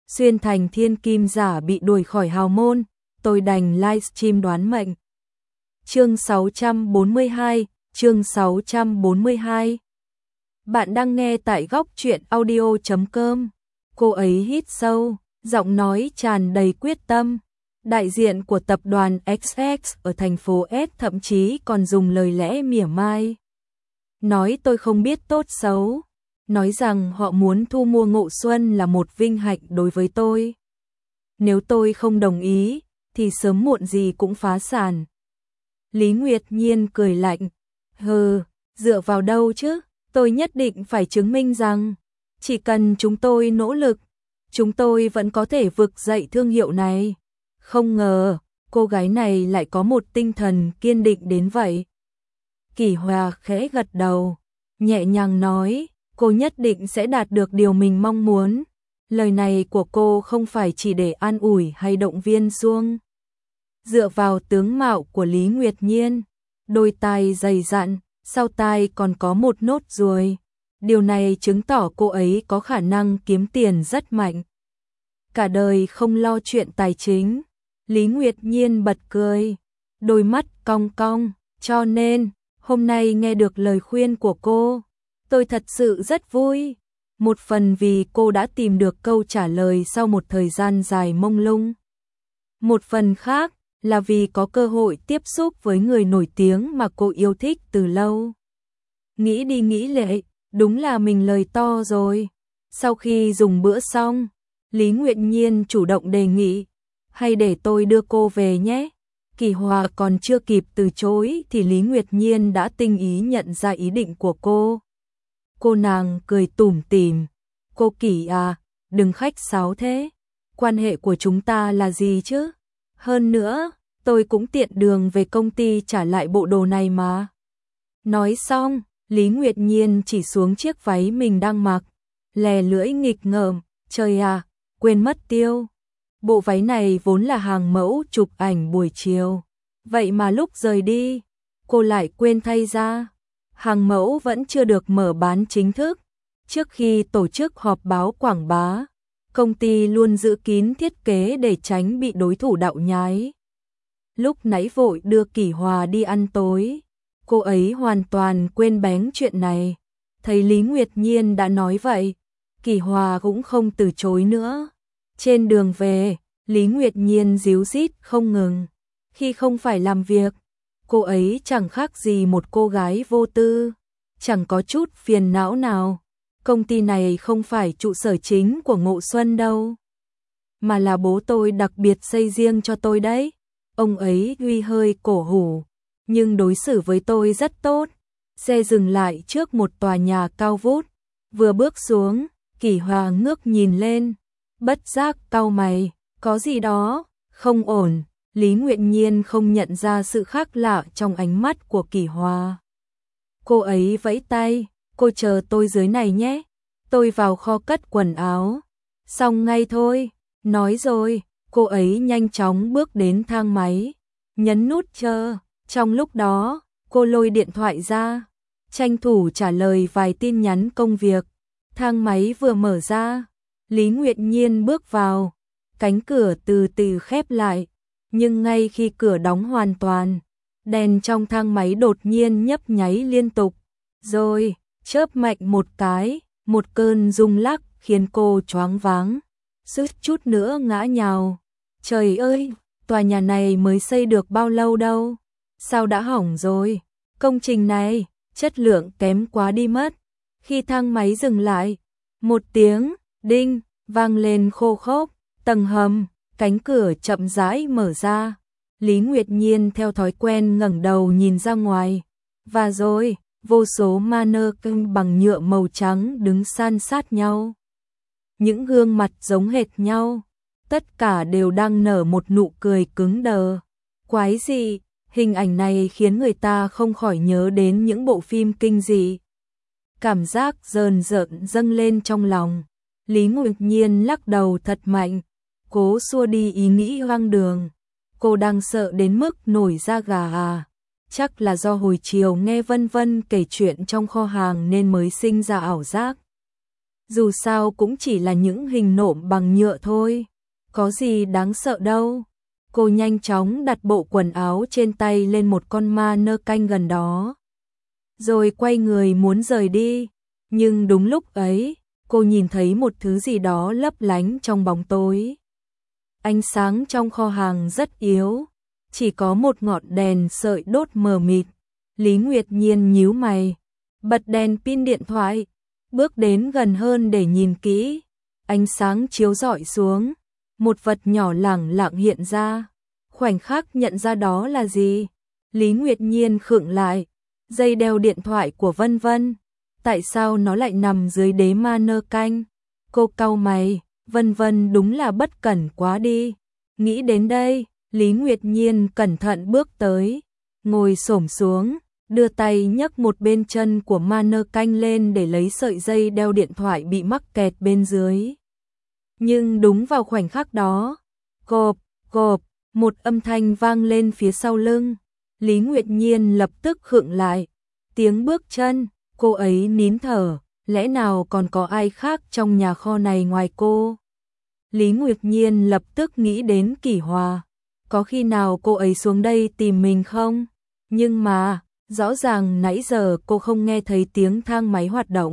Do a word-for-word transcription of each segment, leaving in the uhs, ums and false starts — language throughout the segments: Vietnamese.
xuyên thành thiên kim giả bị đuổi khỏi hào môn, tôi đành livestream đoán mệnh. Chương sáu trăm bốn mươi hai, chương sáu trăm bốn mươi hai. Bạn đang nghe tại góc truyện audio chấm com. Cô ấy hít sâu, giọng nói tràn đầy quyết tâm. Đại diện của tập đoàn ích ích ở thành phố S thậm chí còn dùng lời lẽ mỉa mai. Nói tôi không biết tốt xấu. Nói rằng họ muốn thu mua Ngộ Xuân là một vinh hạnh đối với tôi. Nếu tôi không đồng ý, thì sớm muộn gì cũng phá sản. Lý Nguyệt Nhiên cười lạnh. Hừ, dựa vào đâu chứ? Tôi nhất định phải chứng minh rằng, chỉ cần chúng tôi nỗ lực, chúng tôi vẫn có thể vực dậy thương hiệu này. Không ngờ, cô gái này lại có một tinh thần kiên định đến vậy. Kỷ Hòa khẽ gật đầu, nhẹ nhàng nói, cô nhất định sẽ đạt được điều mình mong muốn. Lời này của cô không phải chỉ để an ủi hay động viên Xuông. Dựa vào tướng mạo của Lý Nguyệt Nhiên, đôi tai dày dặn, sau tai còn có một nốt ruồi. Điều này chứng tỏ cô ấy có khả năng kiếm tiền rất mạnh. Cả đời không lo chuyện tài chính. Lý Nguyệt Nhiên bật cười, đôi mắt cong cong, cho nên, hôm nay nghe được lời khuyên của cô, tôi thật sự rất vui. Một phần vì cô đã tìm được câu trả lời sau một thời gian dài mông lung. Một phần khác là vì có cơ hội tiếp xúc với người nổi tiếng mà cô yêu thích từ lâu. Nghĩ đi nghĩ lại, đúng là mình lời to rồi. Sau khi dùng bữa xong, Lý Nguyệt Nhiên chủ động đề nghị, hay để tôi đưa cô về nhé. Kỷ Hòa còn chưa kịp từ chối thì Lý Nguyệt Nhiên đã tinh ý nhận ra ý định của cô. Cô nàng cười tủm tỉm, cô Kỷ à, đừng khách sáo thế. Quan hệ của chúng ta là gì chứ? Hơn nữa, tôi cũng tiện đường về công ty trả lại bộ đồ này mà. Nói xong, Lý Nguyệt Nhiên chỉ xuống chiếc váy mình đang mặc, lè lưỡi nghịch ngợm, trời à, quên mất tiêu. Bộ váy này vốn là hàng mẫu chụp ảnh buổi chiều, vậy mà lúc rời đi, cô lại quên thay ra. Hàng mẫu vẫn chưa được mở bán chính thức. Trước khi tổ chức họp báo quảng bá, công ty luôn giữ kín thiết kế để tránh bị đối thủ đạo nhái. Lúc nãy vội đưa Kỷ Hòa đi ăn tối, cô ấy hoàn toàn quên bén chuyện này. Thấy Lý Nguyệt Nhiên đã nói vậy, Kỷ Hòa cũng không từ chối nữa. Trên đường về, Lý Nguyệt Nhiên díu dít không ngừng. Khi không phải làm việc, cô ấy chẳng khác gì một cô gái vô tư, chẳng có chút phiền não nào. Công ty này không phải trụ sở chính của Ngộ Xuân đâu, mà là bố tôi đặc biệt xây riêng cho tôi đấy. Ông ấy tuy hơi cổ hủ, nhưng đối xử với tôi rất tốt. Xe dừng lại trước một tòa nhà cao vút. Vừa bước xuống, Kỷ Hòa ngước nhìn lên, bất giác cau mày, có gì đó không ổn. Lý Nguyệt Nhiên không nhận ra sự khác lạ trong ánh mắt của Kỷ Hòa. Cô ấy vẫy tay, cô chờ tôi dưới này nhé, tôi vào kho cất quần áo. Xong ngay thôi, nói rồi, cô ấy nhanh chóng bước đến thang máy, nhấn nút chờ. Trong lúc đó, cô lôi điện thoại ra, tranh thủ trả lời vài tin nhắn công việc. Thang máy vừa mở ra, Lý Nguyệt Nhiên bước vào, cánh cửa từ từ khép lại. Nhưng ngay khi cửa đóng hoàn toàn, đèn trong thang máy đột nhiên nhấp nháy liên tục, rồi chớp mạnh một cái, một cơn rung lắc khiến cô choáng váng, suýt chút nữa ngã nhào. Trời ơi, tòa nhà này mới xây được bao lâu đâu, sao đã hỏng rồi? Công trình này, chất lượng kém quá đi mất. Khi thang máy dừng lại, một tiếng đinh vang lên khô khốc, tầng hầm, cánh cửa chậm rãi mở ra. Lý Nguyệt Nhiên theo thói quen ngẩng đầu nhìn ra ngoài, và rồi, vô số mannequin bằng nhựa màu trắng đứng san sát nhau. Những gương mặt giống hệt nhau, tất cả đều đang nở một nụ cười cứng đờ. Quái dị, hình ảnh này khiến người ta không khỏi nhớ đến những bộ phim kinh dị. Cảm giác rờn rợn dâng lên trong lòng. Lý Nguyệt Nhiên lắc đầu thật mạnh, cố xua đi ý nghĩ hoang đường. Cô đang sợ đến mức nổi da gà à. Chắc là do hồi chiều nghe Vân Vân kể chuyện trong kho hàng nên mới sinh ra ảo giác. Dù sao cũng chỉ là những hình nộm bằng nhựa thôi, có gì đáng sợ đâu. Cô nhanh chóng đặt bộ quần áo trên tay lên một con ma nơ canh gần đó, rồi quay người muốn rời đi. Nhưng đúng lúc ấy, cô nhìn thấy một thứ gì đó lấp lánh trong bóng tối. Ánh sáng trong kho hàng rất yếu, chỉ có một ngọn đèn sợi đốt mờ mịt. Lý Nguyệt Nhiên nhíu mày, bật đèn pin điện thoại, bước đến gần hơn để nhìn kỹ. Ánh sáng chiếu rọi xuống, một vật nhỏ lẳng lặng hiện ra. Khoảnh khắc nhận ra đó là gì, Lý Nguyệt Nhiên khựng lại. Dây đeo điện thoại của Vân Vân. Tại sao nó lại nằm dưới đế ma nơ canh? Cô cau mày, Vân Vân đúng là bất cẩn quá đi. Nghĩ đến đây, Lý Nguyệt Nhiên cẩn thận bước tới, ngồi xổm xuống, đưa tay nhấc một bên chân của ma nơ canh lên để lấy sợi dây đeo điện thoại bị mắc kẹt bên dưới. Nhưng đúng vào khoảnh khắc đó, cộp, cộp, một âm thanh vang lên phía sau lưng. Lý Nguyệt Nhiên lập tức khựng lại. Tiếng bước chân, cô ấy nín thở, lẽ nào còn có ai khác trong nhà kho này ngoài cô? Lý Nguyệt Nhiên lập tức nghĩ đến Kỷ Hòa. Có khi nào cô ấy xuống đây tìm mình không? Nhưng mà, rõ ràng nãy giờ cô không nghe thấy tiếng thang máy hoạt động.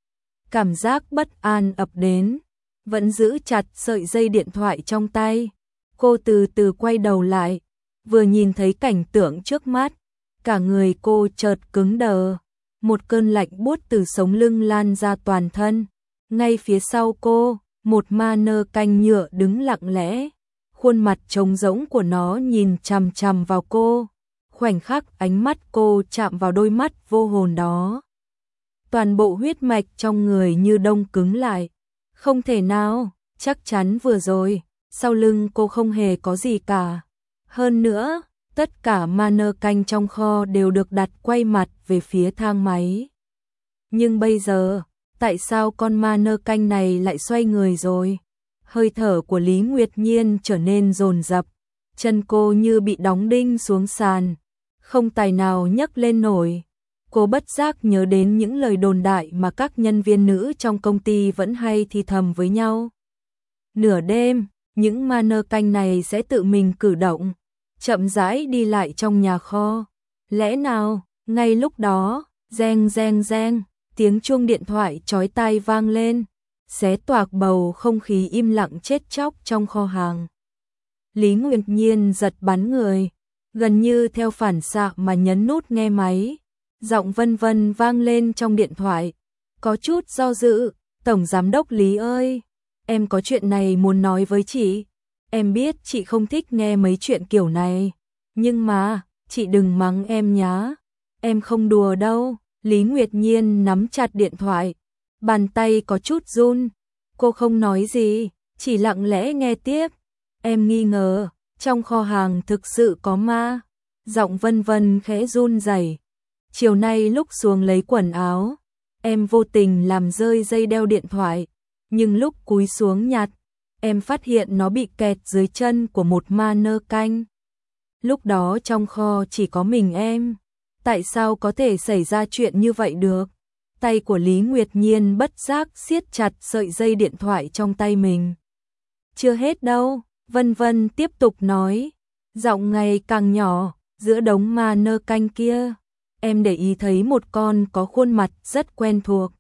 Cảm giác bất an ập đến, vẫn giữ chặt sợi dây điện thoại trong tay. Cô từ từ quay đầu lại, vừa nhìn thấy cảnh tượng trước mắt, cả người cô chợt cứng đờ. Một cơn lạnh buốt từ sống lưng lan ra toàn thân. Ngay phía sau cô, một ma nơ canh nhựa đứng lặng lẽ. Khuôn mặt trống rỗng của nó nhìn chằm chằm vào cô. Khoảnh khắc ánh mắt cô chạm vào đôi mắt vô hồn đó, toàn bộ huyết mạch trong người như đông cứng lại. Không thể nào, chắc chắn vừa rồi, sau lưng cô không hề có gì cả. Hơn nữa, tất cả ma nơ canh trong kho đều được đặt quay mặt về phía thang máy. Nhưng bây giờ, tại sao con ma nơ canh này lại xoay người rồi? Hơi thở của Lý Nguyệt Nhiên trở nên dồn dập, chân cô như bị đóng đinh xuống sàn, không tài nào nhấc lên nổi. Cô bất giác nhớ đến những lời đồn đại mà các nhân viên nữ trong công ty vẫn hay thì thầm với nhau. Nửa đêm, những ma nơ canh này sẽ tự mình cử động, chậm rãi đi lại trong nhà kho. Lẽ nào, ngay lúc đó, reng reng reng, tiếng chuông điện thoại chói tai vang lên, xé toạc bầu không khí im lặng chết chóc trong kho hàng. Lý Nguyệt Nhiên giật bắn người, gần như theo phản xạ mà nhấn nút nghe máy. Giọng Vân Vân vang lên trong điện thoại, có chút do dự. Tổng giám đốc Lý ơi, em có chuyện này muốn nói với chị. Em biết chị không thích nghe mấy chuyện kiểu này, nhưng mà, chị đừng mắng em nhá. Em không đùa đâu. Lý Nguyệt Nhiên nắm chặt điện thoại, bàn tay có chút run. Cô không nói gì, chỉ lặng lẽ nghe tiếp. Em nghi ngờ, trong kho hàng thực sự có ma. Giọng Vân Vân khẽ run rẩy. Chiều nay lúc xuống lấy quần áo, em vô tình làm rơi dây đeo điện thoại, nhưng lúc cúi xuống nhặt, em phát hiện nó bị kẹt dưới chân của một ma nơ canh. Lúc đó trong kho chỉ có mình em. Tại sao có thể xảy ra chuyện như vậy được? Tay của Lý Nguyệt Nhiên bất giác siết chặt sợi dây điện thoại trong tay mình. Chưa hết đâu, Vân Vân tiếp tục nói, giọng ngày càng nhỏ. Giữa đống ma nơ canh kia, em để ý thấy một con có khuôn mặt rất quen thuộc.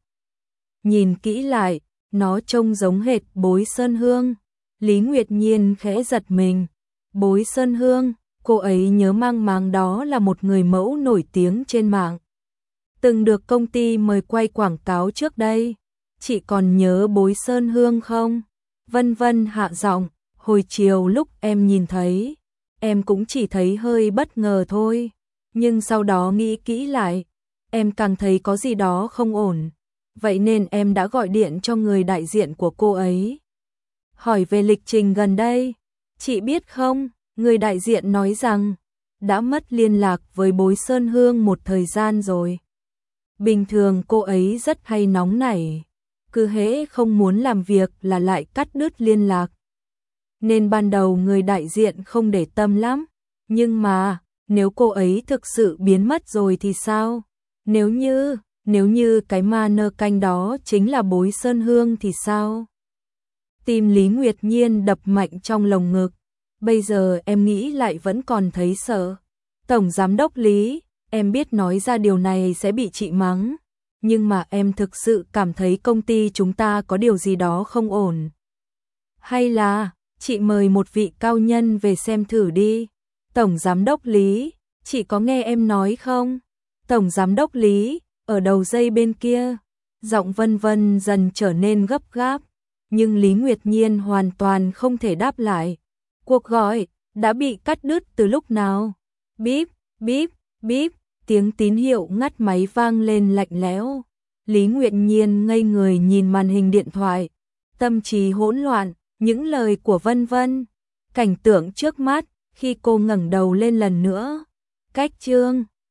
Nhìn kỹ lại, nó trông giống hệt Bối Sơn Hương. Lý Nguyệt Nhiên khẽ giật mình. Bối Sơn Hương, cô ấy nhớ mang máng đó là một người mẫu nổi tiếng trên mạng, từng được công ty mời quay quảng cáo trước đây. Chị còn nhớ Bối Sơn Hương không? Vân Vân hạ giọng, hồi chiều lúc em nhìn thấy, em cũng chỉ thấy hơi bất ngờ thôi. Nhưng sau đó nghĩ kỹ lại, em càng thấy có gì đó không ổn. Vậy nên em đã gọi điện cho người đại diện của cô ấy, hỏi về lịch trình gần đây. Chị biết không, người đại diện nói rằng đã mất liên lạc với Bối Sơn Hương một thời gian rồi. Bình thường cô ấy rất hay nóng nảy, cứ hễ không muốn làm việc là lại cắt đứt liên lạc. Nên ban đầu người đại diện không để tâm lắm. Nhưng mà, nếu cô ấy thực sự biến mất rồi thì sao? Nếu như, nếu như cái ma nơ canh đó chính là Bối Sơn Hương thì sao? Tim Lý Nguyệt Nhiên đập mạnh trong lồng ngực, bây giờ em nghĩ lại vẫn còn thấy sợ. Tổng Giám đốc Lý, em biết nói ra điều này sẽ bị chị mắng, nhưng mà em thực sự cảm thấy công ty chúng ta có điều gì đó không ổn. Hay là, chị mời một vị cao nhân về xem thử đi. Tổng Giám đốc Lý, chị có nghe em nói không? Tổng Giám đốc Lý, ở đầu dây bên kia, giọng Vân Vân dần trở nên gấp gáp, nhưng Lý Nguyệt Nhiên hoàn toàn không thể đáp lại. Cuộc gọi đã bị cắt đứt từ lúc nào? Bíp, bíp, bíp, tiếng tín hiệu ngắt máy vang lên lạnh lẽo. Lý Nguyệt Nhiên ngây người nhìn màn hình điện thoại, tâm trí hỗn loạn, những lời của Vân Vân, cảnh tượng trước mắt khi cô ngẩng đầu lên lần nữa. Cách chương